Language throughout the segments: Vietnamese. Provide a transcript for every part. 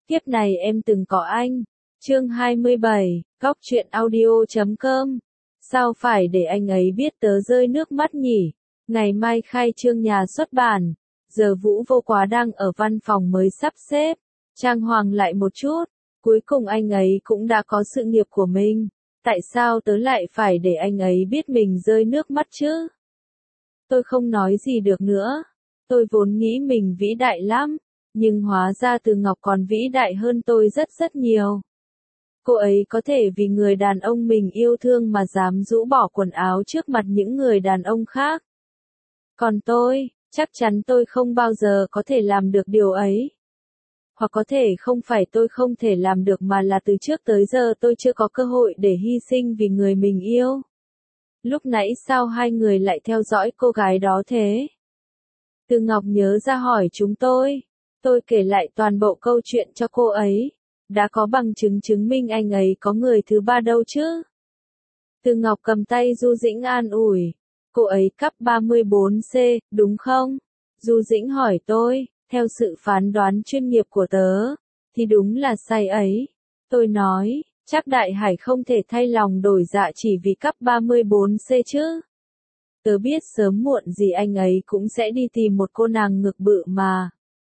Kiếp này em từng có anh. Chương 27, Góc truyện audio.com. Sao phải để anh ấy biết tớ rơi nước mắt nhỉ? Ngày mai khai trương nhà xuất bản. Giờ Vũ Vô Quá đang ở văn phòng mới sắp xếp. Trang hoàng lại một chút. Cuối cùng anh ấy cũng đã có sự nghiệp của mình. Tại sao tớ lại phải để anh ấy biết mình rơi nước mắt chứ? Tôi không nói gì được nữa. Tôi vốn nghĩ mình vĩ đại lắm. Nhưng hóa ra Từ Ngọc còn vĩ đại hơn tôi rất rất nhiều. Cô ấy có thể vì người đàn ông mình yêu thương mà dám rũ bỏ quần áo trước mặt những người đàn ông khác. Còn tôi, chắc chắn tôi không bao giờ có thể làm được điều ấy. Hoặc có thể không phải tôi không thể làm được mà là từ trước tới giờ tôi chưa có cơ hội để hy sinh vì người mình yêu. Lúc nãy sao hai người lại theo dõi cô gái đó thế? Từ Ngọc nhớ ra hỏi chúng tôi. Tôi kể lại toàn bộ câu chuyện cho cô ấy. Đã có bằng chứng chứng minh anh ấy có người thứ ba đâu chứ? Từ Ngọc cầm tay Du Dĩnh an ủi. Cô ấy cấp 34C, đúng không? Du Dĩnh hỏi tôi, theo sự phán đoán chuyên nghiệp của tớ, thì đúng là sai ấy. Tôi nói, chắc Đại Hải không thể thay lòng đổi dạ chỉ vì cấp 34C chứ. Tớ biết sớm muộn gì anh ấy cũng sẽ đi tìm một cô nàng ngực bự mà.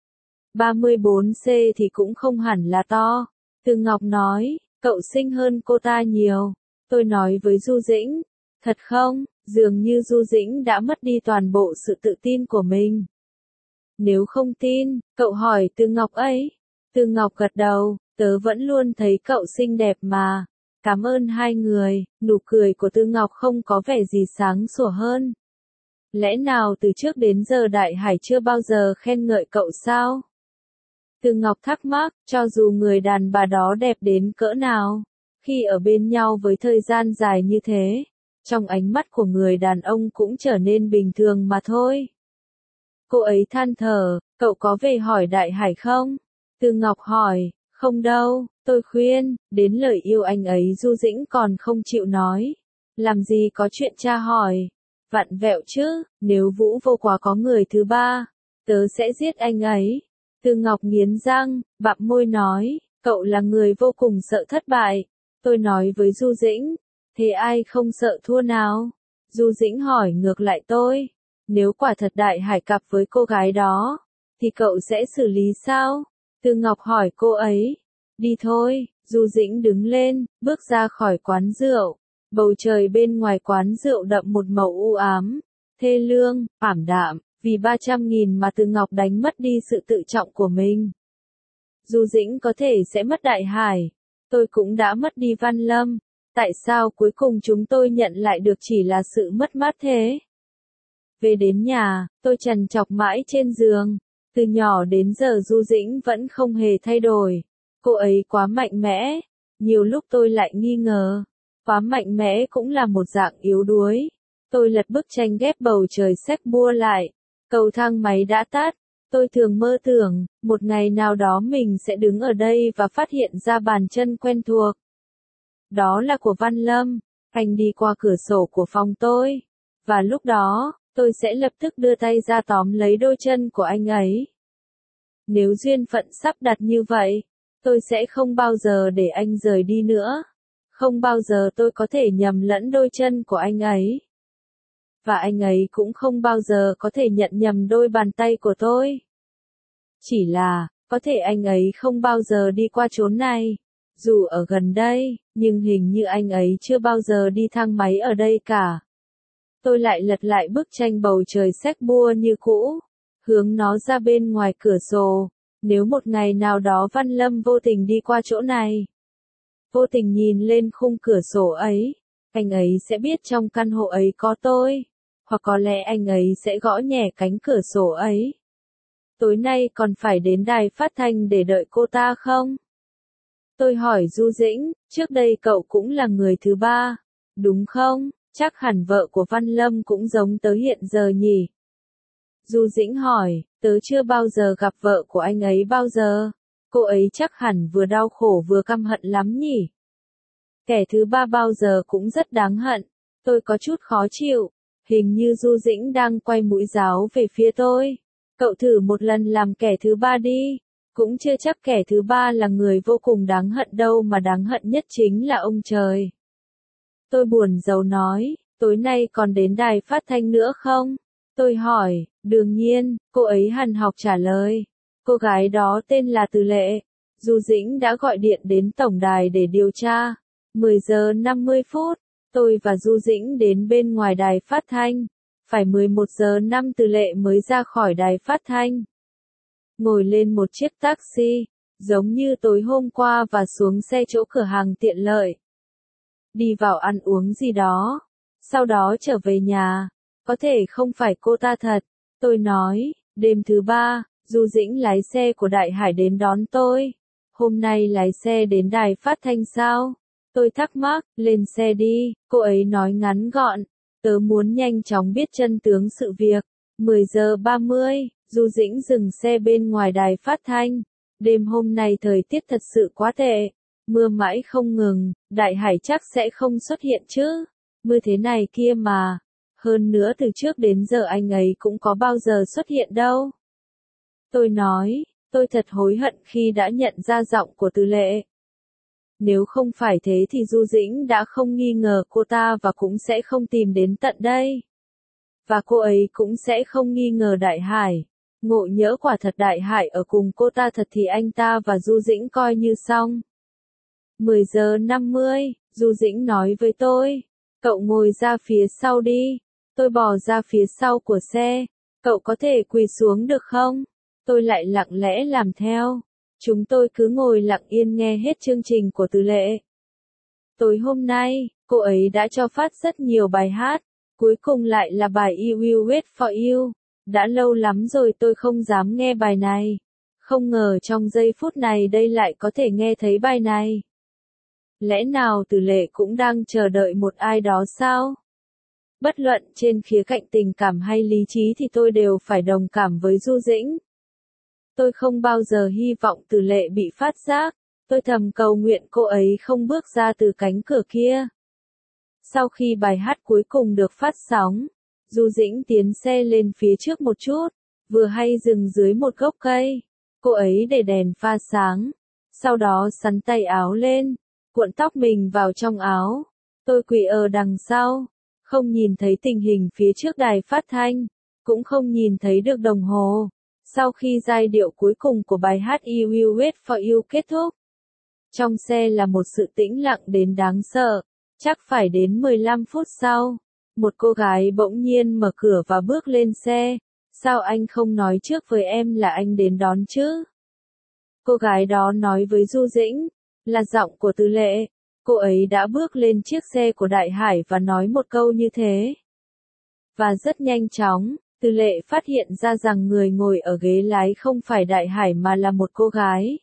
34C thì cũng không hẳn là to. Từ Ngọc nói, cậu xinh hơn cô ta nhiều. Tôi nói với Du Dĩnh, thật không? Dường như Du Dĩnh đã mất đi toàn bộ sự tự tin của mình. Nếu không tin, cậu hỏi Từ Ngọc ấy. Từ Ngọc gật đầu, tớ vẫn luôn thấy cậu xinh đẹp mà. Cảm ơn hai người, nụ cười của Từ Ngọc không có vẻ gì sáng sủa hơn. Lẽ nào từ trước đến giờ Đại Hải chưa bao giờ khen ngợi cậu sao? Từ Ngọc thắc mắc, cho dù người đàn bà đó đẹp đến cỡ nào, khi ở bên nhau với thời gian dài như thế, trong ánh mắt của người đàn ông cũng trở nên bình thường mà thôi. Cô ấy than thở, cậu có về hỏi Đại Hải không? Từ Ngọc hỏi, không đâu, tôi khuyên, đến lời yêu anh ấy Du Dĩnh còn không chịu nói. Làm gì có chuyện tra hỏi, vặn vẹo chứ, nếu Vũ Vô Quá có người thứ ba, tớ sẽ giết anh ấy. Từ Ngọc nghiến răng, bặm môi nói, cậu là người vô cùng sợ thất bại. Tôi nói với Du Dĩnh, thế ai không sợ thua nào? Du Dĩnh hỏi ngược lại tôi, nếu quả thật Đại Hải cặp với cô gái đó, thì cậu sẽ xử lý sao? Từ Ngọc hỏi cô ấy, đi thôi. Du Dĩnh đứng lên, bước ra khỏi quán rượu. Bầu trời bên ngoài quán rượu đậm một màu u ám, thê lương, ảm đạm. Vì 300.000 mà Từ Ngọc đánh mất đi sự tự trọng của mình. Du Dĩnh có thể sẽ mất Đại Hải. Tôi cũng đã mất đi Văn Lâm. Tại sao cuối cùng chúng tôi nhận lại được chỉ là sự mất mát thế? Về đến nhà, tôi trằn trọc mãi trên giường. Từ nhỏ đến giờ Du Dĩnh vẫn không hề thay đổi. Cô ấy quá mạnh mẽ. Nhiều lúc tôi lại nghi ngờ. Quá mạnh mẽ cũng là một dạng yếu đuối. Tôi lật bức tranh ghép bầu trời xách bua lại. Cầu thang máy đã tắt, tôi thường mơ tưởng, một ngày nào đó mình sẽ đứng ở đây và phát hiện ra bàn chân quen thuộc. Đó là của Văn Lâm, anh đi qua cửa sổ của phòng tôi, và lúc đó, tôi sẽ lập tức đưa tay ra tóm lấy đôi chân của anh ấy. Nếu duyên phận sắp đặt như vậy, tôi sẽ không bao giờ để anh rời đi nữa. Không bao giờ tôi có thể nhầm lẫn đôi chân của anh ấy. Và anh ấy cũng không bao giờ có thể nhận nhầm đôi bàn tay của tôi. Chỉ là, có thể anh ấy không bao giờ đi qua chốn này. Dù ở gần đây, nhưng hình như anh ấy chưa bao giờ đi thang máy ở đây cả. Tôi lại lật lại bức tranh bầu trời xách bua như cũ, hướng nó ra bên ngoài cửa sổ. Nếu một ngày nào đó Văn Lâm vô tình đi qua chỗ này, vô tình nhìn lên khung cửa sổ ấy, anh ấy sẽ biết trong căn hộ ấy có tôi. Hoặc có lẽ anh ấy sẽ gõ nhẹ cánh cửa sổ ấy. Tối nay còn phải đến đài phát thanh để đợi cô ta không? Tôi hỏi Du Dĩnh, trước đây cậu cũng là người thứ ba, đúng không? Chắc hẳn vợ của Văn Lâm cũng giống tớ hiện giờ nhỉ? Du Dĩnh hỏi, tớ chưa bao giờ gặp vợ của anh ấy bao giờ. Cô ấy chắc hẳn vừa đau khổ vừa căm hận lắm nhỉ? Kẻ thứ ba bao giờ cũng rất đáng hận. Tôi có chút khó chịu. Hình như Du Dĩnh đang quay mũi giáo về phía tôi. Cậu thử một lần làm kẻ thứ ba đi. Cũng chưa chắc kẻ thứ ba là người vô cùng đáng hận đâu, mà đáng hận nhất chính là ông trời. Tôi buồn rầu nói, tối nay còn đến đài phát thanh nữa không? Tôi hỏi, đương nhiên, cô ấy hằn học trả lời. Cô gái đó tên là Từ Lệ. Du Dĩnh đã gọi điện đến tổng đài để điều tra. 10 giờ 50 phút, tôi và Du Dĩnh đến bên ngoài đài phát thanh. Phải 11 giờ 5 Từ Lệ mới ra khỏi đài phát thanh. Ngồi lên một chiếc taxi, giống như tối hôm qua, và xuống xe chỗ cửa hàng tiện lợi. Đi vào ăn uống gì đó, sau đó trở về nhà. Có thể không phải cô ta thật, tôi nói. Đêm thứ ba, Du Dĩnh lái xe của Đại Hải đến đón tôi. Hôm nay lái xe đến đài phát thanh sao? Tôi thắc mắc, lên xe đi, cô ấy nói ngắn gọn. Tớ muốn nhanh chóng biết chân tướng sự việc. 10 giờ 30, Du Dĩnh dừng xe bên ngoài đài phát thanh. Đêm hôm nay thời tiết thật sự quá tệ. Mưa mãi không ngừng, Đại Hải chắc sẽ không xuất hiện chứ. Mưa thế này kia mà. Hơn nữa từ trước đến giờ anh ấy cũng có bao giờ xuất hiện đâu. Tôi nói, tôi thật hối hận khi đã nhận ra giọng của Từ Lệ. Nếu không phải thế thì Du Dĩnh đã không nghi ngờ cô ta và cũng sẽ không tìm đến tận đây. Và cô ấy cũng sẽ không nghi ngờ Đại Hải. Ngộ nhỡ quả thật Đại Hải ở cùng cô ta thật thì anh ta và Du Dĩnh coi như xong. 10 giờ 50, Du Dĩnh nói với tôi, cậu ngồi ra phía sau đi. Tôi bò ra phía sau của xe. Cậu có thể quỳ xuống được không? Tôi lại lặng lẽ làm theo. Chúng tôi cứ ngồi lặng yên nghe hết chương trình của Từ Lệ. Tối hôm nay, cô ấy đã cho phát rất nhiều bài hát. Cuối cùng lại là bài I Will Wait For You. Đã lâu lắm rồi tôi không dám nghe bài này. Không ngờ trong giây phút này đây lại có thể nghe thấy bài này. Lẽ nào Từ Lệ cũng đang chờ đợi một ai đó sao? Bất luận trên khía cạnh tình cảm hay lý trí thì tôi đều phải đồng cảm với Du Dĩnh. Tôi không bao giờ hy vọng Từ Lệ bị phát giác. Tôi thầm cầu nguyện cô ấy không bước ra từ cánh cửa kia. Sau khi bài hát cuối cùng được phát sóng, Du Dĩnh tiến xe lên phía trước một chút, vừa hay dừng dưới một gốc cây. Cô ấy để đèn pha sáng, sau đó xắn tay áo lên, cuộn tóc mình vào trong áo. Tôi quỳ ở đằng sau, không nhìn thấy tình hình phía trước đài phát thanh, cũng không nhìn thấy được đồng hồ. Sau khi giai điệu cuối cùng của bài hát I Will Wait For You kết thúc, trong xe là một sự tĩnh lặng đến đáng sợ. Chắc phải đến 15 phút sau, một cô gái bỗng nhiên mở cửa và bước lên xe. Sao anh không nói trước với em là anh đến đón chứ? Cô gái đó nói với Du Dĩnh, là giọng của Từ Lệ. Cô ấy đã bước lên chiếc xe của Đại Hải và nói một câu như thế. Và rất nhanh chóng, Từ Lệ phát hiện ra rằng người ngồi ở ghế lái không phải Đại Hải mà là một cô gái.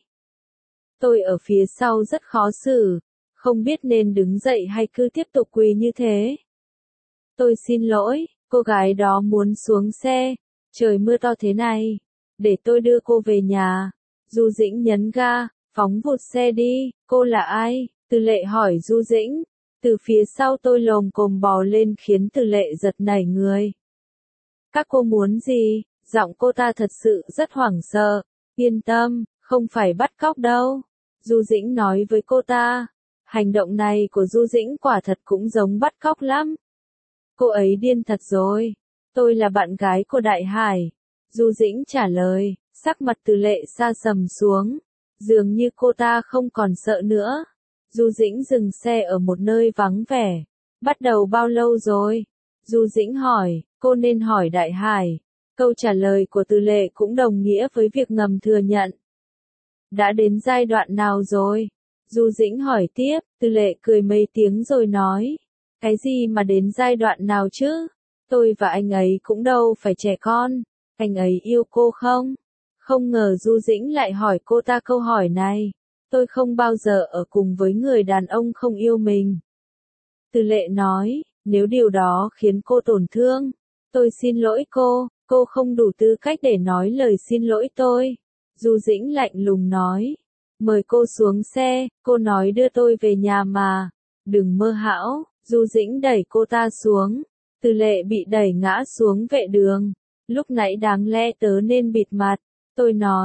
Tôi ở phía sau rất khó xử, không biết nên đứng dậy hay cứ tiếp tục quỳ như thế. Tôi xin lỗi, cô gái đó muốn xuống xe. Trời mưa to thế này, để tôi đưa cô về nhà. Du Dĩnh nhấn ga, phóng vụt xe đi. Cô là ai? Từ Lệ hỏi Du Dĩnh. Từ phía sau tôi lồm cồm bò lên khiến Từ Lệ giật nảy người. Các cô muốn gì? Giọng cô ta thật sự rất hoảng sợ. Yên tâm, không phải bắt cóc đâu. Du Dĩnh nói với cô ta. Hành động này của Du Dĩnh quả thật cũng giống bắt cóc lắm. Cô ấy điên thật rồi. Tôi là bạn gái của Đại Hải. Du Dĩnh trả lời, sắc mặt Từ Lệ sa sầm xuống. Dường như cô ta không còn sợ nữa. Du Dĩnh dừng xe ở một nơi vắng vẻ. Bắt đầu bao lâu rồi? Du Dĩnh hỏi, cô nên hỏi Đại Hải. Câu trả lời của Từ Lệ cũng đồng nghĩa với việc ngầm thừa nhận. Đã đến giai đoạn nào rồi? Du Dĩnh hỏi tiếp, Từ Lệ cười mấy tiếng rồi nói. Cái gì mà đến giai đoạn nào chứ? Tôi và anh ấy cũng đâu phải trẻ con. Anh ấy yêu cô không? Không ngờ Du Dĩnh lại hỏi cô ta câu hỏi này. Tôi không bao giờ ở cùng với người đàn ông không yêu mình. Từ Lệ nói, nếu điều đó khiến cô tổn thương, tôi xin lỗi cô không đủ tư cách để nói lời xin lỗi tôi. Du Dĩnh lạnh lùng nói, mời cô xuống xe, cô nói đưa tôi về nhà mà. Đừng mơ hão. Du Dĩnh đẩy cô ta xuống. Từ Lệ bị đẩy ngã xuống vệ đường. Lúc nãy đáng lẽ tớ nên bịt mặt. Tôi nói,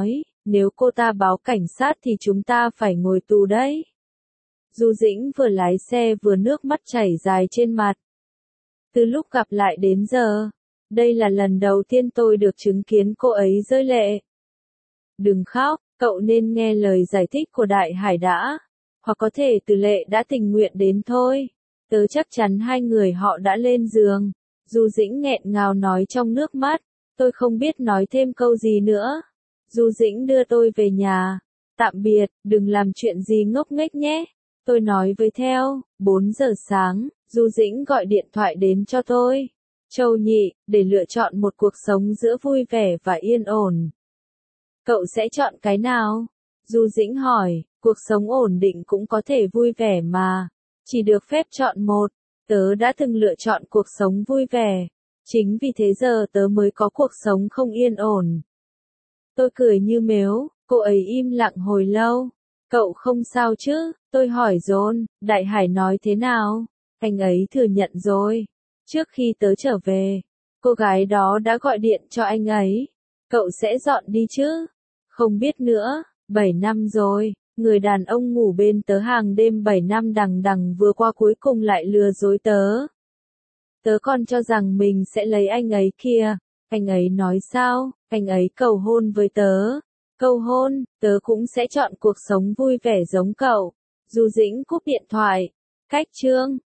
Nếu cô ta báo cảnh sát thì chúng ta phải ngồi tù đấy. Du Dĩnh vừa lái xe vừa nước mắt chảy dài trên mặt. Từ lúc gặp lại đến giờ, đây là lần đầu tiên tôi được chứng kiến cô ấy rơi lệ. Đừng khóc, cậu nên nghe lời giải thích của Đại Hải đã. Hoặc có thể Từ Lệ đã tình nguyện đến thôi. Tớ chắc chắn hai người họ đã lên giường. Du Dĩnh nghẹn ngào nói trong nước mắt. Tôi không biết nói thêm câu gì nữa. Du Dĩnh đưa tôi về nhà. Tạm biệt, đừng làm chuyện gì ngốc nghếch nhé. Tôi nói với Theo. 4 giờ sáng, Du Dĩnh gọi điện thoại đến cho tôi. Châu Nhị, để lựa chọn một cuộc sống giữa vui vẻ và yên ổn. Cậu sẽ chọn cái nào? Du Dĩnh hỏi, cuộc sống ổn định cũng có thể vui vẻ mà. Chỉ được phép chọn một. Tớ đã từng lựa chọn cuộc sống vui vẻ. Chính vì thế giờ tớ mới có cuộc sống không yên ổn. Tôi cười như mếu, cô ấy im lặng hồi lâu. Cậu không sao chứ? Tôi hỏi John, Đại Hải nói thế nào? Anh ấy thừa nhận rồi. Trước khi tớ trở về, cô gái đó đã gọi điện cho anh ấy. Cậu sẽ dọn đi chứ? Không biết nữa, 7 năm rồi, người đàn ông ngủ bên tớ hàng đêm 7 năm đằng đằng vừa qua cuối cùng lại lừa dối tớ. Tớ còn cho rằng mình sẽ lấy anh ấy kia. Anh ấy nói sao? Anh ấy cầu hôn với tớ. Cầu hôn, tớ cũng sẽ chọn cuộc sống vui vẻ giống cậu. Du Dĩnh cúp điện thoại. Cách chương